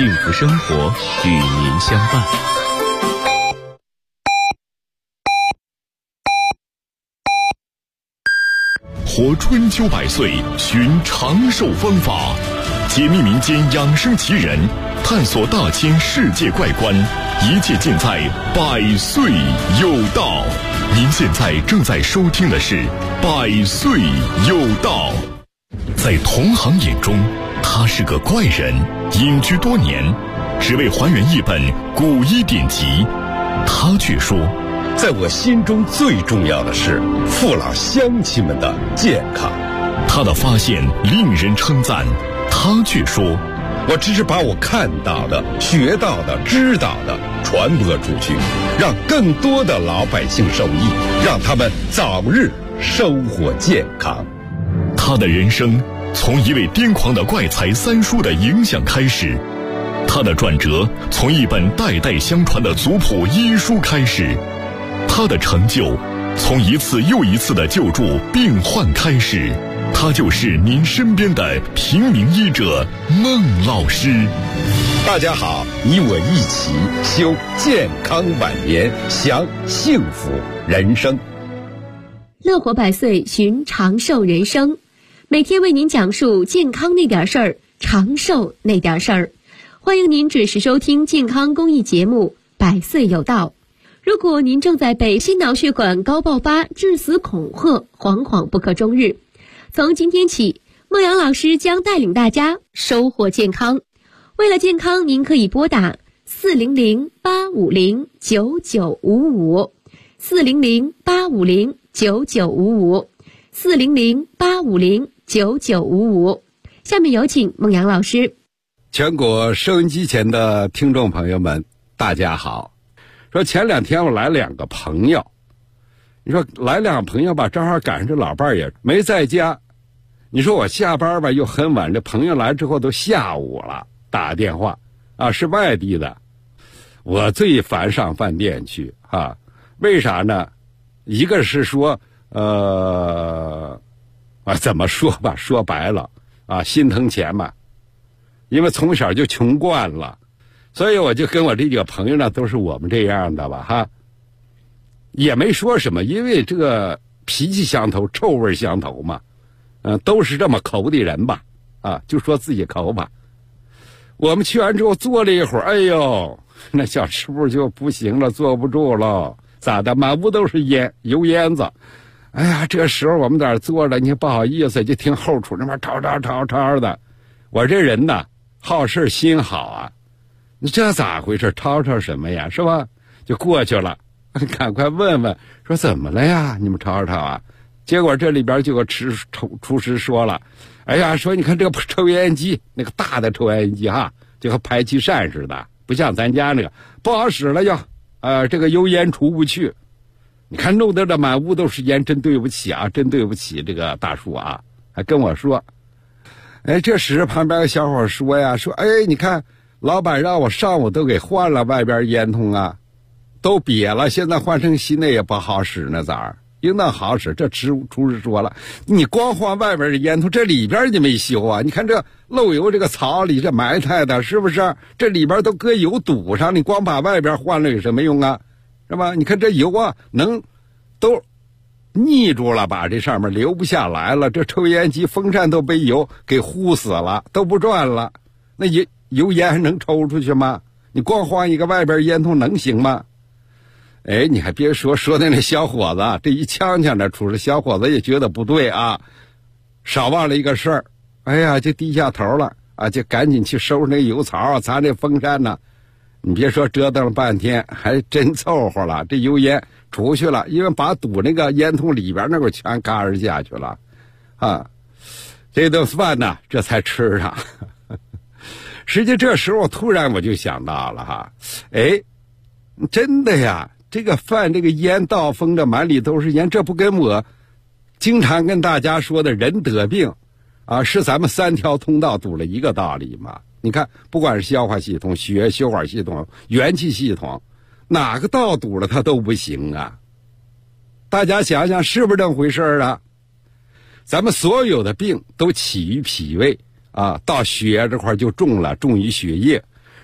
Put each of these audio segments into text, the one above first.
幸福生活与您相伴。 活春秋百岁，寻长寿方法，解密民间养生奇人，探索大千世界怪观，一切尽在百岁有道。您现在正在收听的是百岁有道。在同行眼中，他是个怪人，隐居多年，只为还原一本古医典籍。他却说， 在我心中最重要的是父老乡亲们的健康。 他的发现令人称赞，他却说， 我只是把我看到的、学到的、知道的传播出去，让更多的老百姓受益，让他们早日生活健康。 他的人生从一位癫狂的怪才三叔的影响开始，他的转折从一本代代相传的族谱医书开始，他的成就从一次又一次的救助病患开始。他就是您身边的平民医者孟老师。 大家好，你我一起修健康晚年，享幸福人生。 乐活百岁，寻长寿人生，每天为您讲述健康那点事儿，长寿那点事儿。欢迎您准时收听健康公益节目《百岁有道》。如果您正在被心脑血管高爆发、致死恐吓，惶惶不可终日，从今天起，孟阳老师将带领大家收获健康。为了健康，您可以拨打400-850-9955 400-850-9955 400-850-9955。下面有请孟阳老师。 全国收音机前的听众朋友们，大家好。说前两天我来两个朋友，你说来两个朋友吧，正好赶上这老伴儿也没在家。你说我下班吧又很晚，这朋友来之后都下午了，打电话啊，是外地的。我最烦上饭店去啊，为啥呢？一个是说怎么说吧，说白了啊，心疼钱嘛，因为从小就穷惯了，所以我就跟我这几个朋友呢，都是我们这样的吧哈，也没说什么，因为这个脾气相投，臭味相投嘛，都是这么抠的人吧，啊，就说自己抠吧。我们去完之后坐了一会儿，哎呦，那小吃部就不行了，坐不住了，咋的？满屋都是烟，油烟子。哎呀，这时候我们在那坐着，你不好意思，就听后厨那边吵的。我这人呢，好事心好啊，你这咋回事？吵什么呀，是吧？就过去了，赶快问问，说怎么了呀？你们吵啊？结果这里边就有个厨师说了，哎呀，说你看这个抽烟机，那个大的抽烟机哈，就和排气扇似的，不像咱家那个不好使了呀，这个油烟出不去。你看弄得这满屋都是烟，真对不起啊，真对不起这个大叔啊，还跟我说。哎，这时旁边个小伙说呀，说哎，你看老板让我上午都给换了外边烟筒啊，都瘪了，现在换成新的也不好使呢，咋儿？应当好使。这厨师说了，你光换外边的烟筒，这里边你没修啊？你看这漏油，这个槽里这埋汰的，是不是？这里边都搁油堵上，你光把外边换了有什么用啊？是吧？你看这油啊，都腻住了，把这上面流不下来了。这抽烟机风扇都被油给糊死了，都不转了。那油烟还能抽出去吗？你光换一个外边烟筒能行吗？哎，你还别说的那小伙子，这一呛这出来，小伙子也觉得不对啊，少忘了一个事儿。哎呀，就低下头了啊，就赶紧去收拾那个油槽，擦那风扇呢。你别说折腾了半天，还真凑合了，这油烟出去了，因为把堵那个烟筒里边那个全嘎儿下去了啊。这顿饭呢，这才吃上。实际这时候突然我就想到了哈，哎，真的呀，这个饭这个烟倒封着满里都是烟，这不跟我经常跟大家说的人得病啊，是咱们三条通道堵了一个道理吗？你看，不管是消化系统、血管系统、元气系统，哪个道堵了它都不行啊。大家想想是不是这么回事啊？咱们所有的病都起于脾胃啊，到血液这块就重于血液，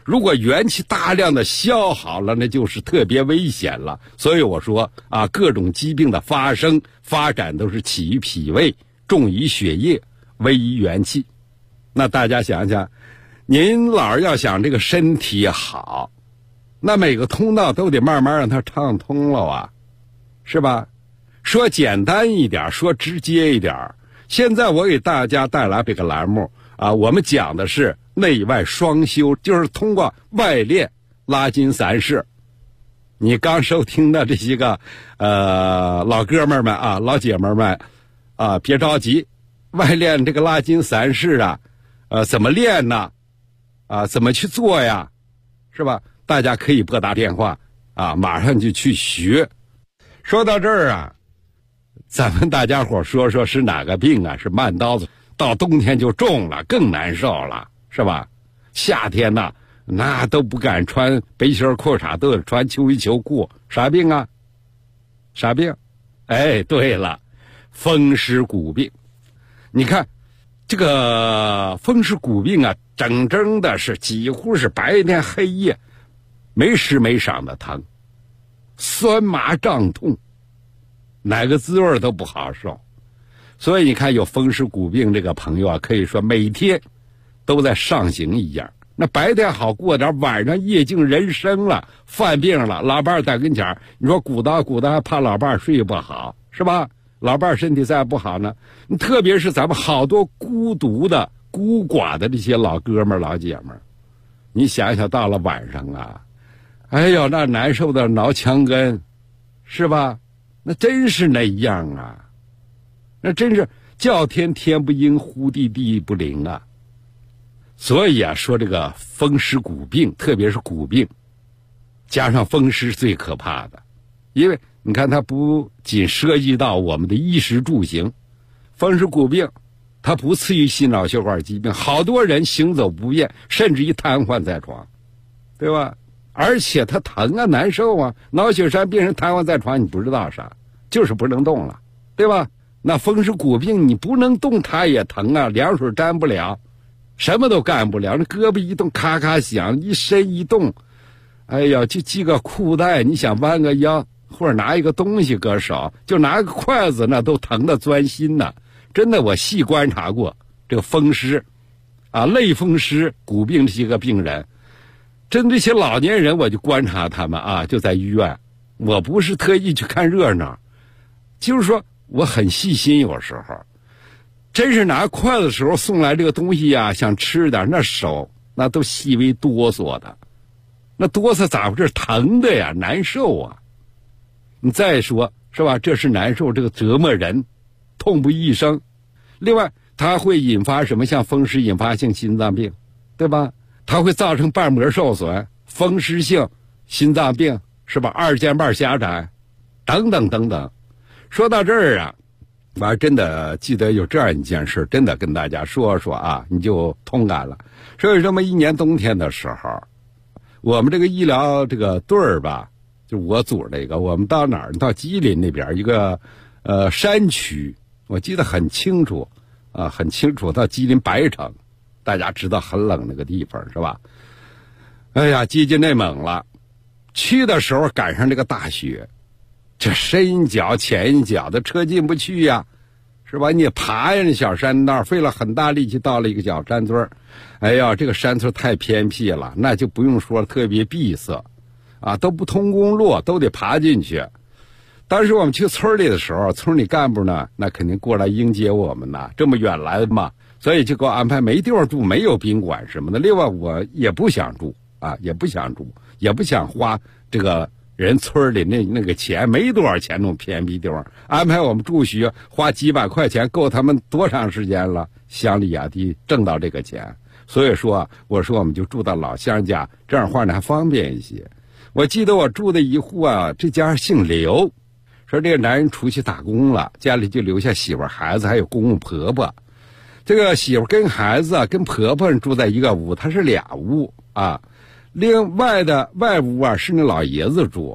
如果元气大量的消耗了，那就是特别危险了。所以我说啊，各种疾病的发展都是起于脾胃，重于血液，危于元气。那大家想想，您老要想这个身体好，那每个通道都得慢慢让它畅通了啊，是吧？说简单一点，说直接一点，现在我给大家带来这个栏目啊，我们讲的是内外双修，就是通过外练拉筋散势。你刚收听的这些个老哥们们啊，老姐们们啊，别着急，外练这个拉筋散势啊，怎么练呢？啊，怎么去做呀？是吧？大家可以拨打电话啊，马上就去学。说到这儿啊，咱们大家伙说说是哪个病啊？是慢刀子，到冬天就重了，更难受了，是吧？夏天呢，那都不敢穿背心裤衩，都得穿秋衣秋裤。啥病啊？啥病？哎，对了，风湿骨病。你看这个风湿骨病啊，整的是几乎是白天黑夜没时没晌的疼，酸麻胀痛，哪个滋味都不好受。所以你看有风湿骨病这个朋友啊，可以说每天都在上行一样。那白天好过点，晚上夜静人生了，犯病了，老伴儿在跟前，你说鼓捣还怕老伴儿睡不好，是吧？老伴儿身体再不好呢，特别是咱们好多孤独的孤寡的这些老哥们儿老姐们儿，你想想到了晚上啊，哎呦，那难受的挠墙根，是吧？那真是那样啊，那真是叫天天不应，呼地地不灵啊。所以啊，说这个风湿骨病，特别是骨病，加上风湿最可怕的，因为你看它不仅涉及到我们的衣食住行，风湿骨病它不次于心脑血管疾病，好多人行走不便，甚至于瘫痪在床，对吧？而且它疼啊，难受啊，脑血栓病人瘫痪在床，你不知道啥，就是不能动了，对吧？那风湿骨病你不能动，它也疼啊，凉水沾不了，什么都干不了，那胳膊一动咔咔响，一伸一动，哎呀，就系个裤带，你想弯个腰或者拿一个东西搁手，就拿个筷子，那都疼得钻心呢。真的，我细观察过这个风湿啊，类风湿骨病这些个病人，针对这些老年人，我就观察他们啊，就在医院，我不是特意去看热闹，就是说我很细心，有时候真是拿筷子的时候送来这个东西呀，想吃点，那手那都细微哆嗦的，那哆嗦咋回事？疼的呀，难受啊。你再说是吧，这是难受，这个折磨人，痛不欲生。另外它会引发什么？像风湿引发性心脏病，对吧？它会造成瓣膜受损，风湿性心脏病，是吧？二尖瓣狭窄等等等等。说到这儿啊，我还真的记得有这样一件事，真的跟大家说说啊，你就同感了。说有这么一年冬天的时候，我们这个医疗这个队儿吧，就我组那个，我们到哪儿？到吉林那边一个山区，我记得很清楚啊，很清楚。到吉林白城，大家知道很冷那个地方是吧？哎呀，接近内蒙了。去的时候赶上这个大雪，这深一脚浅一脚的，车进不去呀，是吧？你也爬呀，那小山道，费了很大力气到了一个小山村。哎呀，这个山村太偏僻了，那就不用说特别闭塞啊，都不通公路，都得爬进去。当时我们去村里的时候，村里干部呢，那肯定过来迎接我们呐，这么远来的嘛，所以就给我安排没地方住，没有宾馆什么的。另外我也不想住啊，也不想住，也不想花这个人村里那个钱，没多少钱，那种偏僻地方安排我们住宿，花几百块钱够他们多长时间了？乡里啊地挣到这个钱，所以说我说我们就住到老乡家，这样话呢还方便一些。我记得我住的一户啊，这家姓刘，说这个男人出去打工了，家里就留下媳妇孩子还有公公婆婆。这个媳妇跟孩子啊跟婆婆住在一个屋，他是俩屋啊。另外的外屋啊是那老爷子住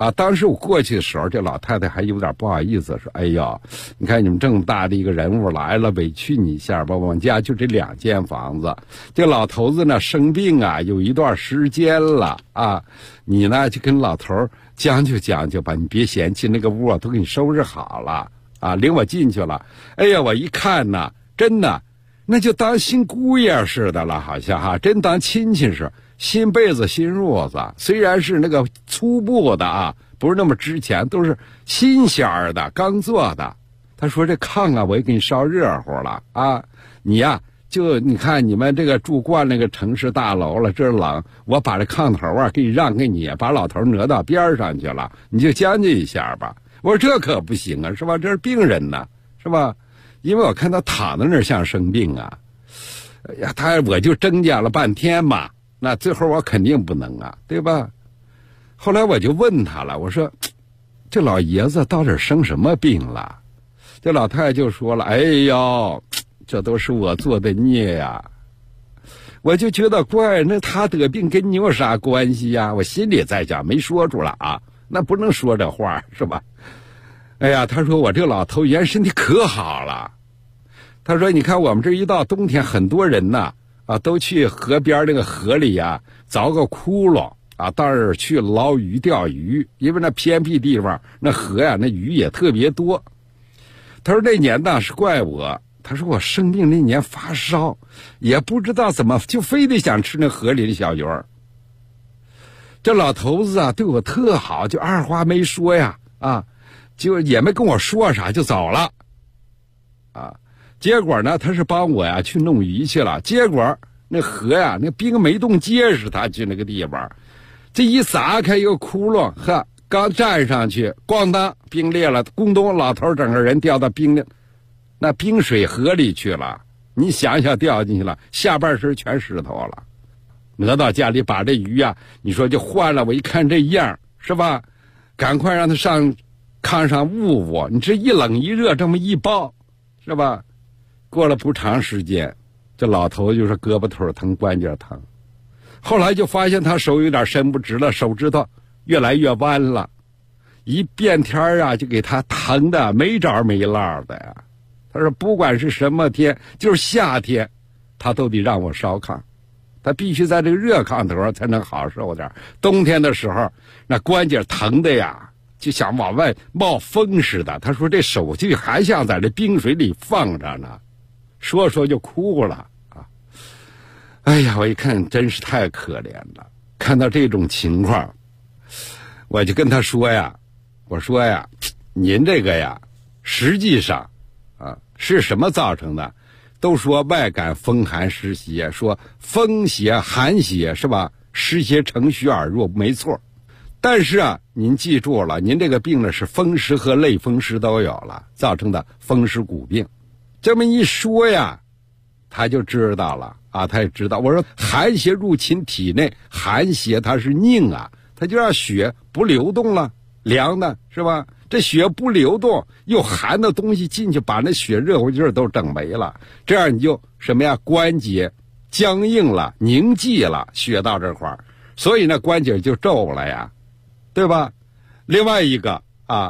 当时我过去的时候，这老太太还有点不好意思，说：“哎呦，你看你们这么大的一个人物来了，委屈你一下吧。我们家就这2间房子，这老头子呢生病啊，有一段时间了啊。你呢就跟老头将就将就吧，你别嫌弃，那个屋都给你收拾好了啊，领我进去了。哎呀，我一看呢，真的，那就当新姑爷似的了，好像真当亲戚似的。”新被子新褥子，虽然是那个粗布的啊，不是那么值钱，都是新鲜儿的，刚做的。他说这炕啊，我也给你烧热乎了啊，你呀就你看你们这个住惯那个城市大楼了，这冷，我把这炕头啊给你让给你，把老头挪到边上去了，你就将就一下吧。我说这可不行啊，是吧？这是病人呢，是吧？因为我看他躺在那儿像生病啊，哎呀，我就挣扎了半天嘛。那最后我肯定不能啊，对吧？后来我就问他了，我说这老爷子到底生什么病了？这老太太就说了，哎呦，这都是我做的孽呀。我就觉得怪，那他得病跟你有啥关系呀？我心里在想，没说出来啊，那不能说这话是吧？哎呀，他说我这个老头原身体可好了。他说你看我们这一到冬天，很多人呐都去河边那个河里呀凿个窟窿啊，到那儿去捞鱼钓鱼，因为那偏僻地方那河呀那鱼也特别多。他说那年呢是怪我，他说我生病那年发烧，也不知道怎么就非得想吃那河里的小鱼儿。这老头子啊对我特好，就二话没说呀就也没跟我说啥就走了啊。结果呢他是帮我呀去弄鱼去了，结果那河呀那冰没冻结实，他去那个地方这一砸开一个窟窿，刚站上去咣当冰裂了，咕咚老头整个人掉到那冰水河里去了。你想想掉进去了，下半身全湿透了。挪到家里把这鱼啊你说就换了，我一看这样是吧，赶快让他上炕上捂捂，你这一冷一热这么一抱是吧。过了不长时间，这老头就是胳膊腿疼关节疼，后来就发现他手有点伸不直了，手指头越来越弯了，一变天啊就给他疼的没着没落的呀。他说不管是什么天，就是夏天他都得让我烧炕，他必须在这个热炕头才能好受点。冬天的时候那关节疼的呀就想往外冒风似的，他说这手就还像在这冰水里放着呢，说就哭了啊！哎呀，我一看真是太可怜了。看到这种情况，我就跟他说呀，我说呀，您这个呀，实际上是什么造成的？都说外感风寒湿邪，说风邪寒邪是吧？湿邪乘虚而入，没错。但是您记住了，您这个病呢是风湿和类风湿都有了，造成的风湿骨病。这么一说呀，他就知道了他也知道。我说寒邪入侵体内，寒邪它是凝它就让血不流动了，凉的是吧？这血不流动，又寒的东西进去，把那血热乎劲儿都整没了，这样你就什么呀？关节僵硬了，凝寂了，血到这块儿，所以那关节就皱了呀，对吧？另外一个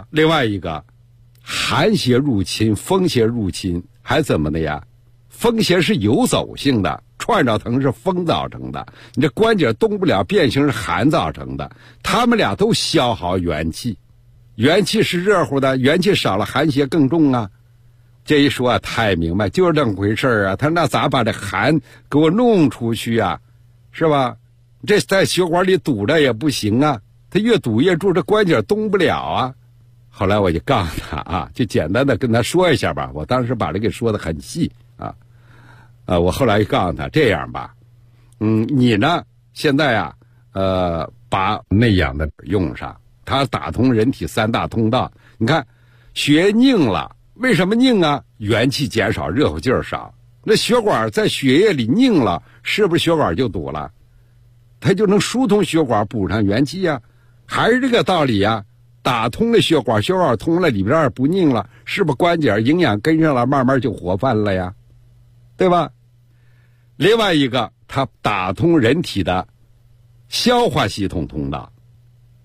寒邪入侵，风邪入侵，还怎么的呀？风邪是游走性的，串着疼是风造成的，你这关节动不了，变形是寒造成的，他们俩都消耗元气，元气是热乎的，元气少了寒邪更重啊。这一说太明白，就是这么回事他那咋把这寒给我弄出去是吧？这在血管里堵着也不行他越堵越住，这关节动不了后来我就告诉他就简单的跟他说一下吧，我当时把这个说的很细我后来就告诉他这样吧，你呢现在把内养的用上，它打通人体3大通道。你看血凝了，为什么凝元气减少，热乎劲儿少，那血管在血液里凝了，是不是血管就堵了？它就能疏通血管，补上元气还是这个道理打通了血管，血管通了，里边不凝了，是不是关节营养跟上了，慢慢就活泛了呀，对吧？另外一个，它打通人体的消化系统通道。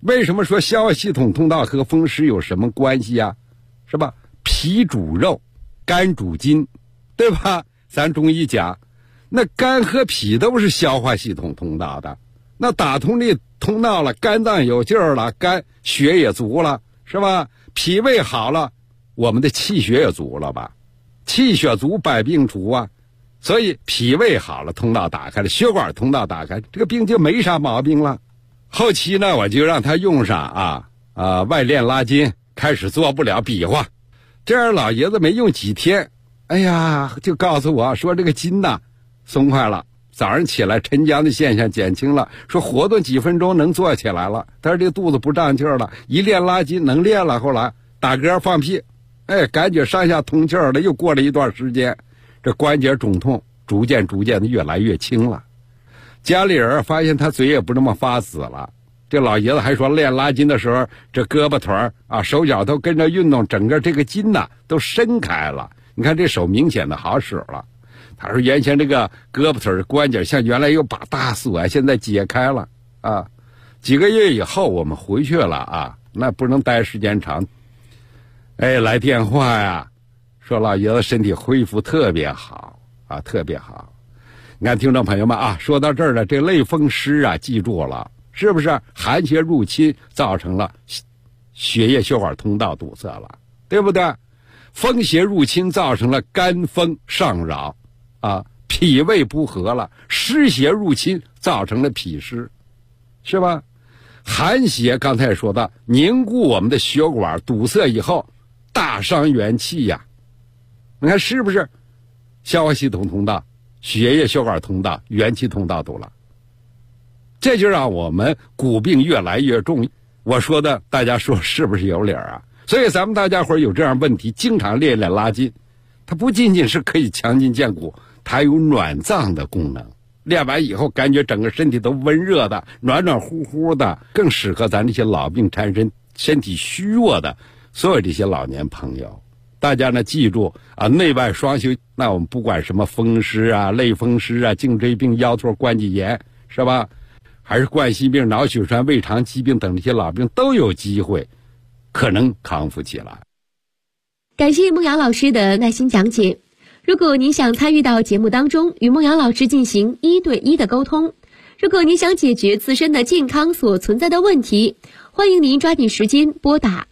为什么说消化系统通道和风湿有什么关系啊？是吧？脾主肉，肝主筋，对吧？咱中医讲，那肝和脾都是消化系统通道的，那打通这通道了，肝脏有劲儿了，肝血也足了，是吧？脾胃好了，我们的气血也足了吧？气血足，百病除啊。所以脾胃好了，通道打开了，血管通道打开，这个病就没啥毛病了。后期呢，我就让他用上外链拉筋，开始做不了比划。这样老爷子没用几天，哎呀，就告诉我说这个筋呐松快了，早上起来沉僵的现象减轻了，说活动几分钟能坐起来了，但是这肚子不胀气儿了，一练拉筋能练了。后来打嗝放屁，感觉上下通气儿了。又过了一段时间，这关节肿痛逐渐的越来越轻了。家里人发现他嘴也不这么发紫了。这老爷子还说练拉筋的时候，这胳膊腿手脚都跟着运动，整个这个筋呐都伸开了。你看这手明显的好使了。他说原先这个胳膊腿关节像原来有把大锁，现在解开了啊。几个月以后我们回去了啊，那不能待时间长。来电话呀，说老爷子身体恢复特别好啊，特别好。你看听众朋友们啊，说到这儿了，这类风湿啊，记住了，是不是寒邪入侵造成了血液血管通道堵塞了，对不对？风邪入侵造成了肝风上扰啊，脾胃不和了，湿邪入侵造成了脾湿，是吧？寒邪刚才也说到，凝固我们的血管，堵塞以后大伤元气呀。你看是不是消化系统通道、血液血管通道、元气通道堵了？这就让我们骨病越来越重。我说的大家说是不是有理啊？所以咱们大家伙有这样问题，经常练练拉筋，它不仅仅是可以强筋健骨，它有暖脏的功能。练完以后感觉整个身体都温热的，暖暖乎乎的，更适合咱这些老病缠身、身体虚弱的所有这些老年朋友。大家呢记住啊，内外双修。那我们不管什么风湿啊、类风湿啊、颈椎病、腰托关节炎，是吧？还是冠心病、脑血栓、胃肠疾病等这些老病，都有机会可能康复起来。 感谢孟瑶老师的耐心讲解。如果您想参与到节目当中，与孟瑶老师进行1对1的沟通，如果您想解决自身的健康所存在的问题，欢迎您抓紧时间拨打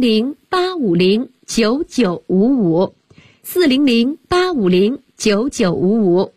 400-850-9955 400-850-9955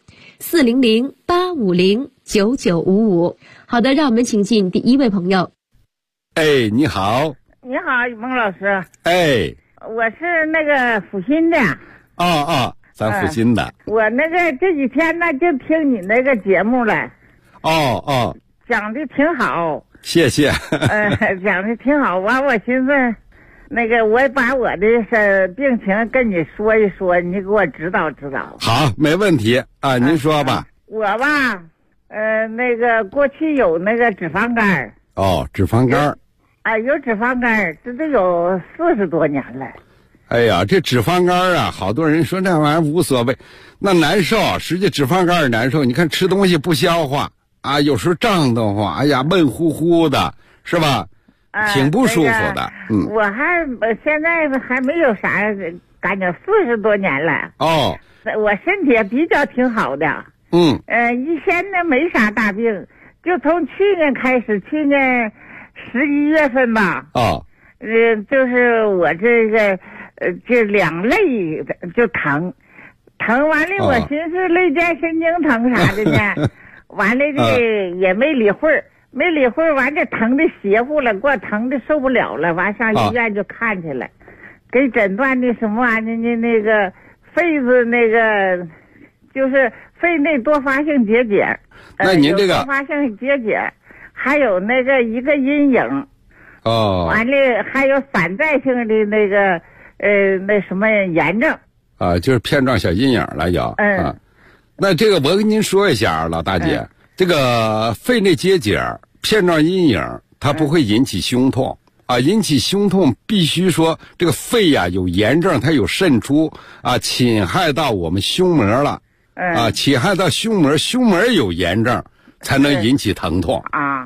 400-850-9955。好的，让我们请进第一位朋友。 你好。 你好，孟老师。我是那个阜新的。 咱阜新的。 我那个这几天呢就听你那个节目了。讲的挺好。 谢谢。 讲的挺好。完，我寻思，那个我把我的病情跟你说一说，你给我指导指导。 好，没问题啊，您说吧。 我吧，那个过去有那个脂肪肝。 脂肪肝。 有脂肪肝，这都有40多年了。 哎呀，这脂肪肝啊，好多人说那玩意儿无所谓，那难受，实际脂肪肝也难受。你看吃东西不消化啊，有时候胀得慌，哎呀，闷乎乎的，是吧？挺不舒服的。 我现在还没有啥感觉，40多年了。我身体也比较挺好的。以前呢没啥大病，就从去年开始，去年11月份吧。就是我这个这两肋就疼完了，我寻思肋间神经疼啥的呢，完了这也没理会儿，完这疼的邪乎了，给我疼的受不了了，完上医院就看去了，给诊断的什么玩意儿呢？那个肺子那个就是肺内多发性结节。 那您这个多发性结节，还有那个一个阴影。完了还有散在性的那个那什么炎症。 就是片状小阴影了有。那这个我跟您说一下，老大姐，这个肺内结节、片状阴影，它不会引起胸痛引起胸痛必须说这个肺有炎症，它有渗出侵害到我们胸膜了。侵害到胸膜有炎症才能引起疼痛。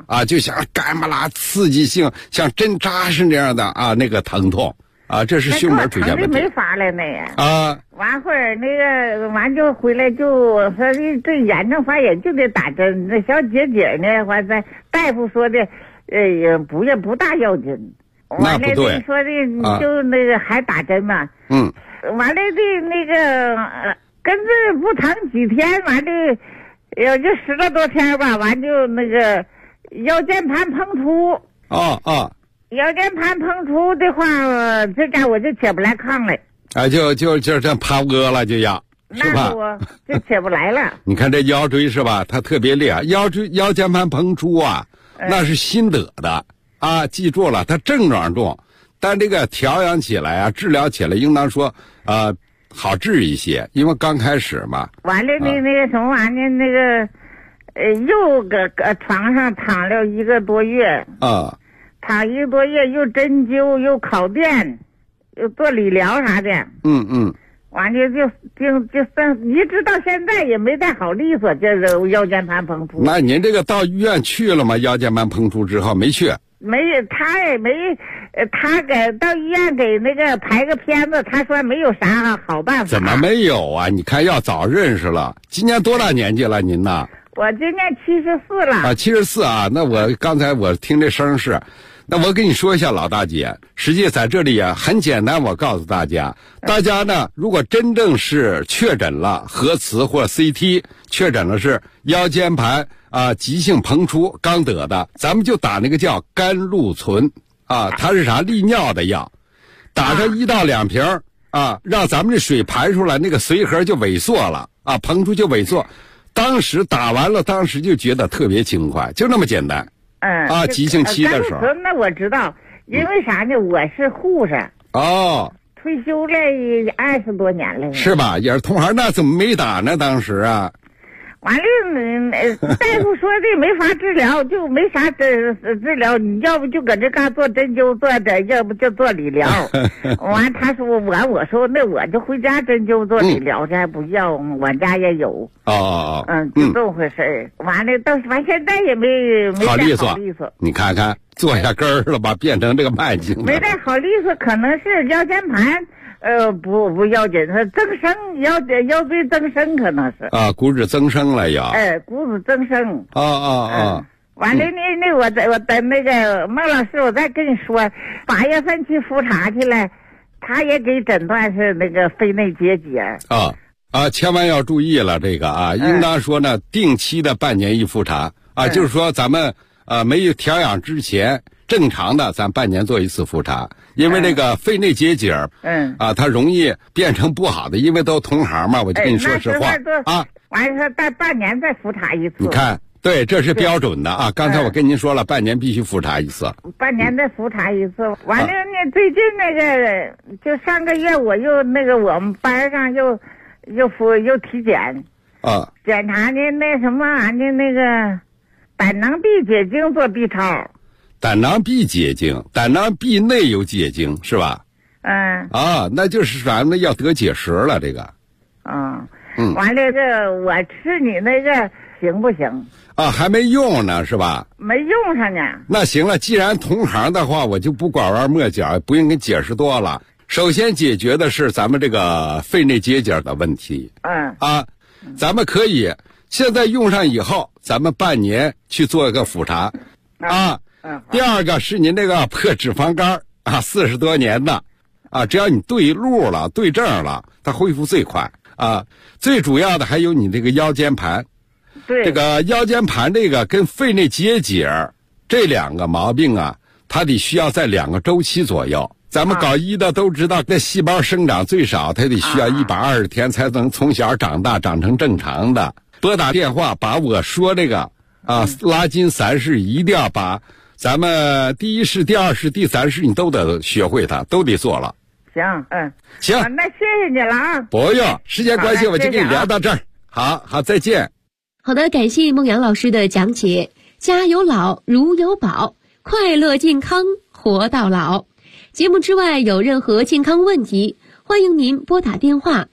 啊，就像干巴拉刺激性，像针扎是那样的啊，那个疼痛啊，这是胸门出现问题。 没法了那啊， 完会儿那个完就回来就说这炎症发炎就得打针，那小姐姐呢，完在大夫说的，也不大要紧。 那不对， 说的就那个还打针嘛。 嗯。 完了的那个跟着不长几天，完的也就10来多天吧，完就那个腰间盘膨出。腰间盘膨出的话，这家我就起不来炕了。 啊，就这趴窝了就要，是吧？ 就起不来了。 你看这腰椎是吧？它特别厉害，腰间盘膨出啊，那是心得的啊，记住了，它症状重，但这个调养起来啊，治疗起来应当说好治一些，因为刚开始嘛。 完了那个什么玩意儿，那个又搁床上躺了1个多月啊。 躺1个多月，又针灸，又烤电，又做理疗啥的。完了就一直到现在也没再好利索，就是腰间盘膨出。 那您这个到医院去了吗？腰间盘膨出之后没去？ 没，他也没，他到医院给那个拍个片子，他说没有啥好办法。 怎么没有啊？你看要早认识了。今年多大年纪了您呢？ 我今年74了。 啊，74啊。那我刚才我听这声是。那我跟你说一下，老大姐，实际在这里啊很简单，我告诉大家呢，如果真正是确诊了核磁或 CT 确诊了是腰间盘急性膨出刚得的，咱们就打那个叫甘露醇啊，它是啥利尿的药，打上1到2瓶啊，让咱们这水排出来，那个髓核就萎缩了啊，膨出就萎缩。当时打完了，当时就觉得特别轻快，就那么简单。急性期的时候。 那我知道，因为啥呢？我是护士。退休了20多年了。 是吧？也是同行，那怎么没打呢？当时啊。 完了，大夫说的没法治疗，就没啥治疗，你要不就搁这嘎做针灸做的，要不就做理疗。完，他说我说那我就回家针灸做理疗，这还不要，我家也有。就这么回事儿。完了，完现在也没好利索。 你看看，做下根儿了吧，变成这个慢性。 没带好利索，可能是腰间盘。不要紧，它增生腰椎增生可能是骨质增生了要。 骨质增生。完了，我等那个孟老师，我再跟你说，8月份去复查去了，他也给诊断是那个肺内结节。 千万要注意了，这个应当说呢，定期的半年一复查就是说咱们没有调养之前。正常的，咱半年做一次复查，因为那个肺内结节它容易变成不好的，因为都同行嘛，我就跟你说实话完了，半年再复查一次。 你看，对，这是标准的刚才我跟您说了，半年必须复查一次。 半年再复查一次。完了呢，最近那个就上个月我又那个我们班上又体检检查呢那什么玩意儿那个胆囊壁结晶做 B 超。 胆囊壁结晶，胆囊壁内有结晶是吧？那就是咱们要得结石了这个。 完了这我吃你那个行不行？ 还没用呢是吧？ 没用上呢。 那行了，既然同行的话，我就不拐弯抹角，不用跟解释多了。首先解决的是咱们这个肺内结节的问题。咱们可以现在用上以后，咱们半年去做一个复查。第二个是您这个破脂肪肝40多年的只要你对路了对症了，它恢复最快最主要的还有你这个腰间盘。 对， 这个腰间盘这个跟肺内结节这2个毛病它得需要在2个周期左右。咱们搞医的都知道，那细胞生长最少它得需要120天才能从小长大长成正常的。拨打电话把我说这个拉筋3式一定要把咱们第1式、第2式、第3式你都得学会它，都得做了。 行， 行， 那谢谢你了不用，时间关系我就跟你聊到这儿。好，再见。 好的，感谢孟阳老师的讲解。家有老，如有宝，快乐健康活到老。节目之外有任何健康问题，欢迎您拨打电话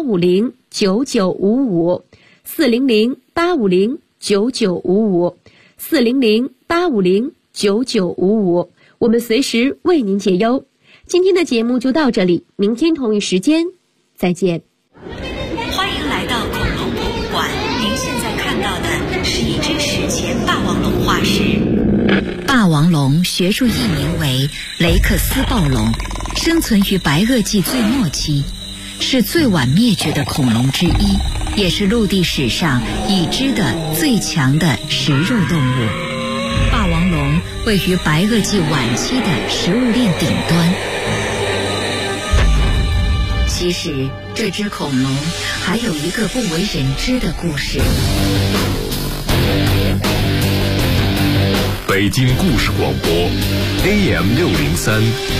400-850-9955，400-850-9955。 400-850-9955，我们随时为您解忧。今天的节目就到这里，明天同一时间再见。 欢迎来到恐龙博物馆，您现在看到的是一只史前霸王龙化石。霸王龙学术译名为雷克斯暴龙，生存于白垩纪最末期，是最晚灭绝的恐龙之一，也是陆地史上已知的最强的食肉动物。霸王龙位于白垩纪晚期的食物链顶端。其实这只恐龙还有一个不为人知的故事。 北京故事广播 AM603，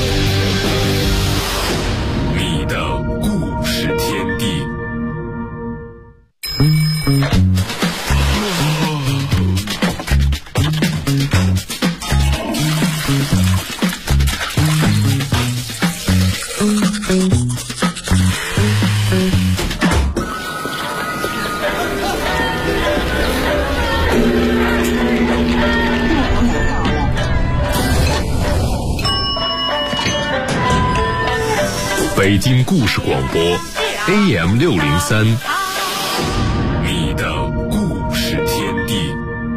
你的故事天地。北京故事广播 AM603， 你的故事天地。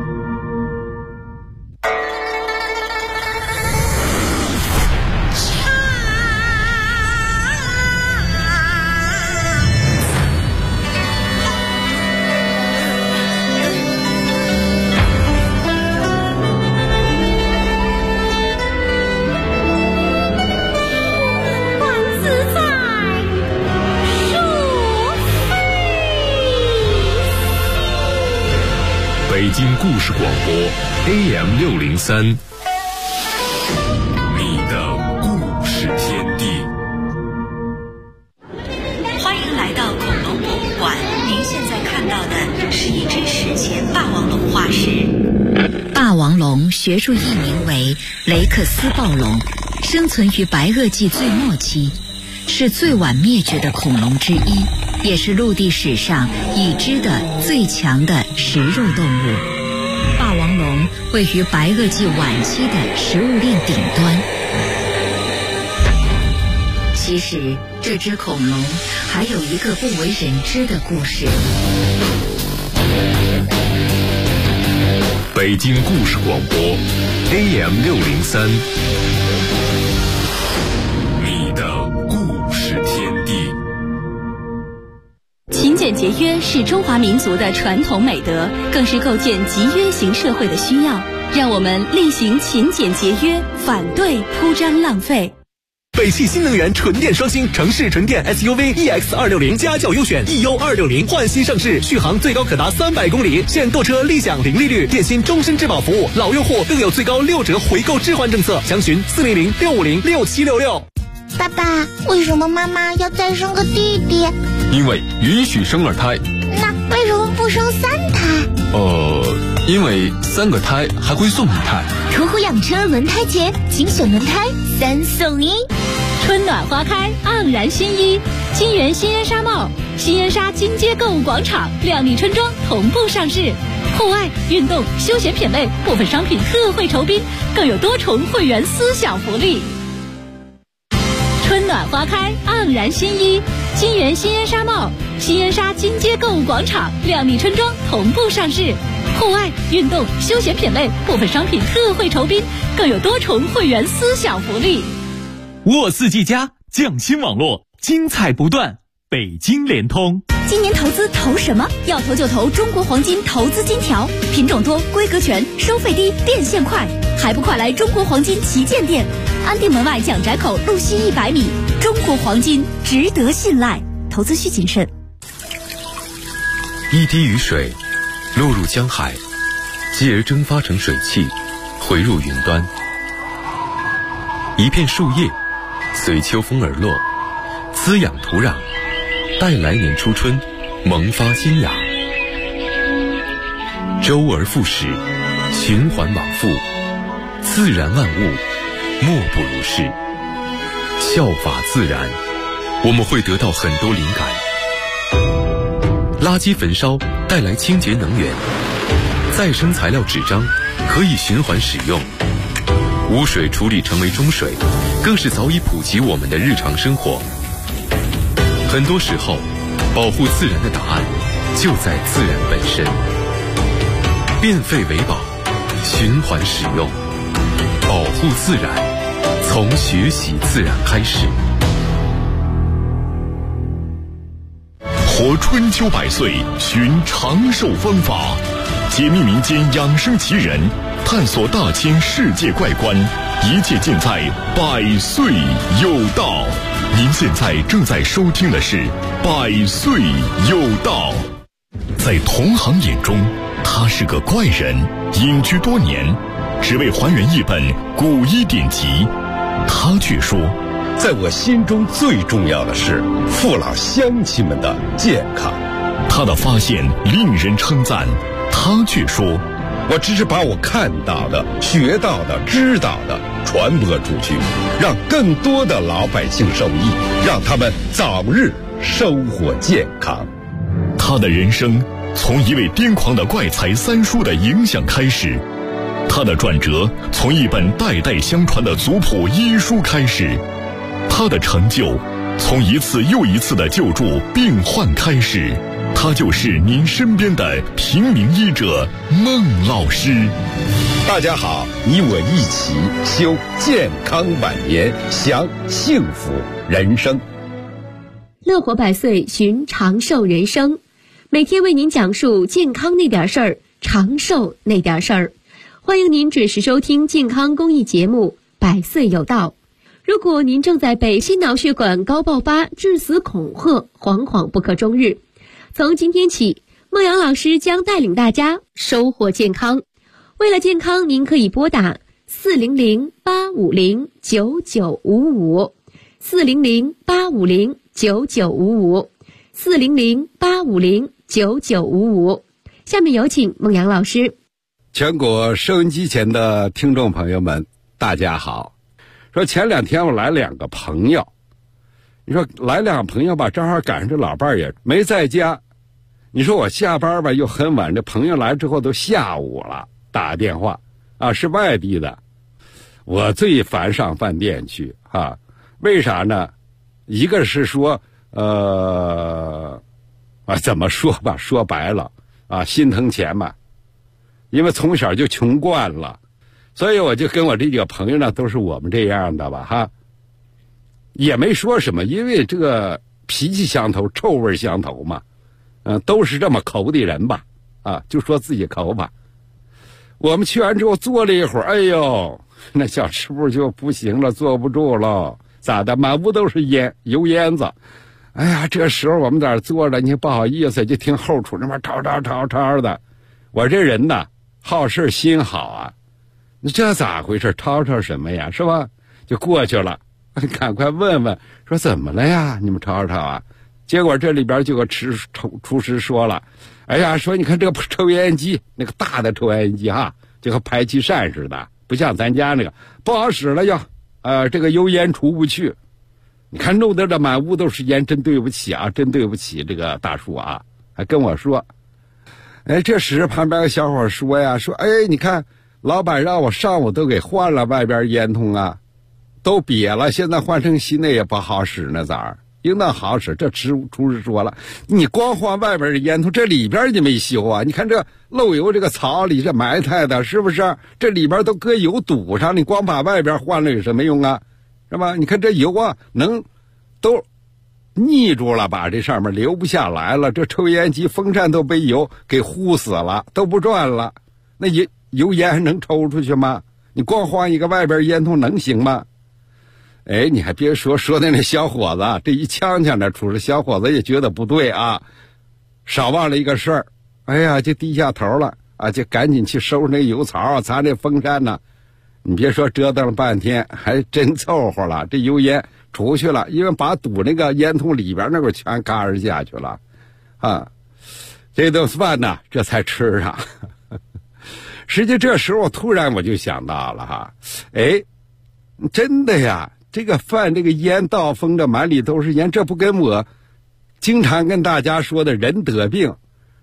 北京故事广播 AM603， 你的故事天地。 欢迎来到恐龙博物馆，您现在看到的是一只史前霸王龙化石。霸王龙学术译名为雷克斯暴龙，生存于白垩纪最末期，是最晚灭绝的恐龙之一，也是陆地史上已知的最强的食肉动物。霸王龙位于白垩纪晚期的食物链顶端。其实这只恐龙还有一个不为人知的故事。 北京故事广播 AM603， 你的故事天地。 勤俭节约是中华民族的传统美德，更是构建集约型社会的需要。让我们厉行勤俭节约，反对铺张浪费。 北汽新能源纯电双星城市纯电 SUV EX260家轿优选 EU260换新上市，续航最高可达300公里，现购车立享零利率，电信终身质保服务，老用户更有最高6折回购置换政策，详询400-650-6766。 爸爸，为什么妈妈要再生个弟弟？ 因为允许生2胎。 那为什么不生3胎？ 因为3个胎还会送1胎。 途虎养车轮胎节，精选轮胎3送1。 春暖花开，盎然新衣。金源新恩纱帽、新恩纱金街购物广场、靓丽春装同步上市。户外、运动、休闲品类部分商品特惠酬宾，更有多重会员私享福利。春暖花开，盎然新衣。金源新恩纱帽、新恩纱金街购物广场、靓丽春装同步上市。户外、运动、休闲品类部分商品特惠酬宾，更有多重会员私享福利。 沃四 G 加匠心网络，精彩不断。北京联通。 今年投资投什么？要投就投中国黄金投资金条，品种多，规格全，收费低，变现快，还不快来中国黄金旗舰店，安定门外蒋宅口路西100米。中国黄金值得信赖，投资需谨慎。 一滴雨水落入江海，继而蒸发成水汽，回入云端。一片树叶随秋风而落，滋养土壤，待来年初春萌发新芽。周而复始，循环往复，自然万物莫不如是。效法自然，我们会得到很多灵感。垃圾焚烧带来清洁能源， 再生材料纸张可以循环使用，污水处理成为中水，更是早已普及我们的日常生活。很多时候，保护自然的答案就在自然本身。变废为宝，循环使用，保护自然，从学习自然开始。 活春秋百岁，寻长寿方法，解密民间养生奇人，探索大千世界怪观，一切尽在百岁有道。您现在正在收听的是百岁有道。在同行眼中，他是个怪人，隐居多年，只为还原一本古医典籍。他却说， 在我心中最重要的是父老乡亲们的健康。 他的发现令人称赞，他却说， 我只是把我看到的、学到的、知道的传播出去，让更多的老百姓受益，让他们早日收获健康。 他的人生从一位癫狂的怪才三叔的影响开始，他的转折从一本代代相传的族谱医书开始，他的成就从一次又一次的救助病患开始。他就是您身边的平民医者孟老师。 大家好，你我一起修健康晚年，享幸福人生。 乐活百岁，寻长寿人生，每天为您讲述健康那点事儿，长寿那点事儿。欢迎您准时收听健康公益节目《百岁有道》。如果您正在被心脑血管高爆发致死恐吓，惶惶不可终日，从今天起，孟阳老师将带领大家收获健康。为了健康，您可以拨打400-850-9955 400-850-9955 400-850-9955。下面有请孟阳老师。 全国收音机前的听众朋友们，大家好。说前两天我来两个朋友，你说来两个朋友吧，正好赶上这老伴儿也没在家。你说我下班吧又很晚，这朋友来之后都下午了，打电话啊，是外地的。我最烦上饭店去啊，为啥呢？一个是说怎么说吧，说白了啊，心疼钱嘛，因为从小就穷惯了，所以我就跟我这几个朋友呢，都是我们这样的吧哈，也没说什么，因为这个脾气相投，臭味相投嘛。都是这么抠的人吧，啊，就说自己抠吧。我们去完之后坐了一会儿，哎呦，那小吃部就不行了，坐不住了，咋的？满屋都是烟，油烟子。哎呀，这时候我们在这坐着，你不好意思，就听后厨那边吵的。我这人呢，好事心好啊，你这咋回事？吵什么呀，是吧？就过去了，赶快问问，说怎么了呀？你们吵啊？结果这里边就有个厨师说了，哎呀，说你看这个抽烟机，那个大的抽烟机哈，就和排气扇似的，不像咱家那个不好使了要，这个油烟出不去。你看弄得这满屋都是烟，真对不起啊，真对不起这个大叔啊，还跟我说。哎，这时旁边个小伙说呀，说哎，你看老板让我上午都给换了外边烟筒啊，都瘪了，现在换成新的也不好使呢，咋儿？应当好使。这厨师说了，你光换外边的烟筒，这里边你没修啊？你看这漏油，这个槽里这埋汰的，是不是？这里边都搁油堵上，你光把外边换了有什么用啊？是吧？你看这油啊，都腻住了，把这上面流不下来了。这抽烟机风扇都被油给糊死了，都不转了。那油烟还能抽出去吗？你光换一个外边烟筒能行吗？哎，你还别说的那小伙子，这一呛的出来，小伙子也觉得不对啊，少忘了一个事儿。哎呀，就低下头了啊，就赶紧去收拾那油槽，擦这风扇呢。你别说折腾了半天，还真凑合了，这油烟出去了，因为把堵那个烟筒里边那块全嘎儿下去了啊。这顿饭呢，这才吃上。实际这时候突然我就想到了哈，哎，真的呀，这个饭这个烟道封的满里都是烟，这不跟我经常跟大家说的人得病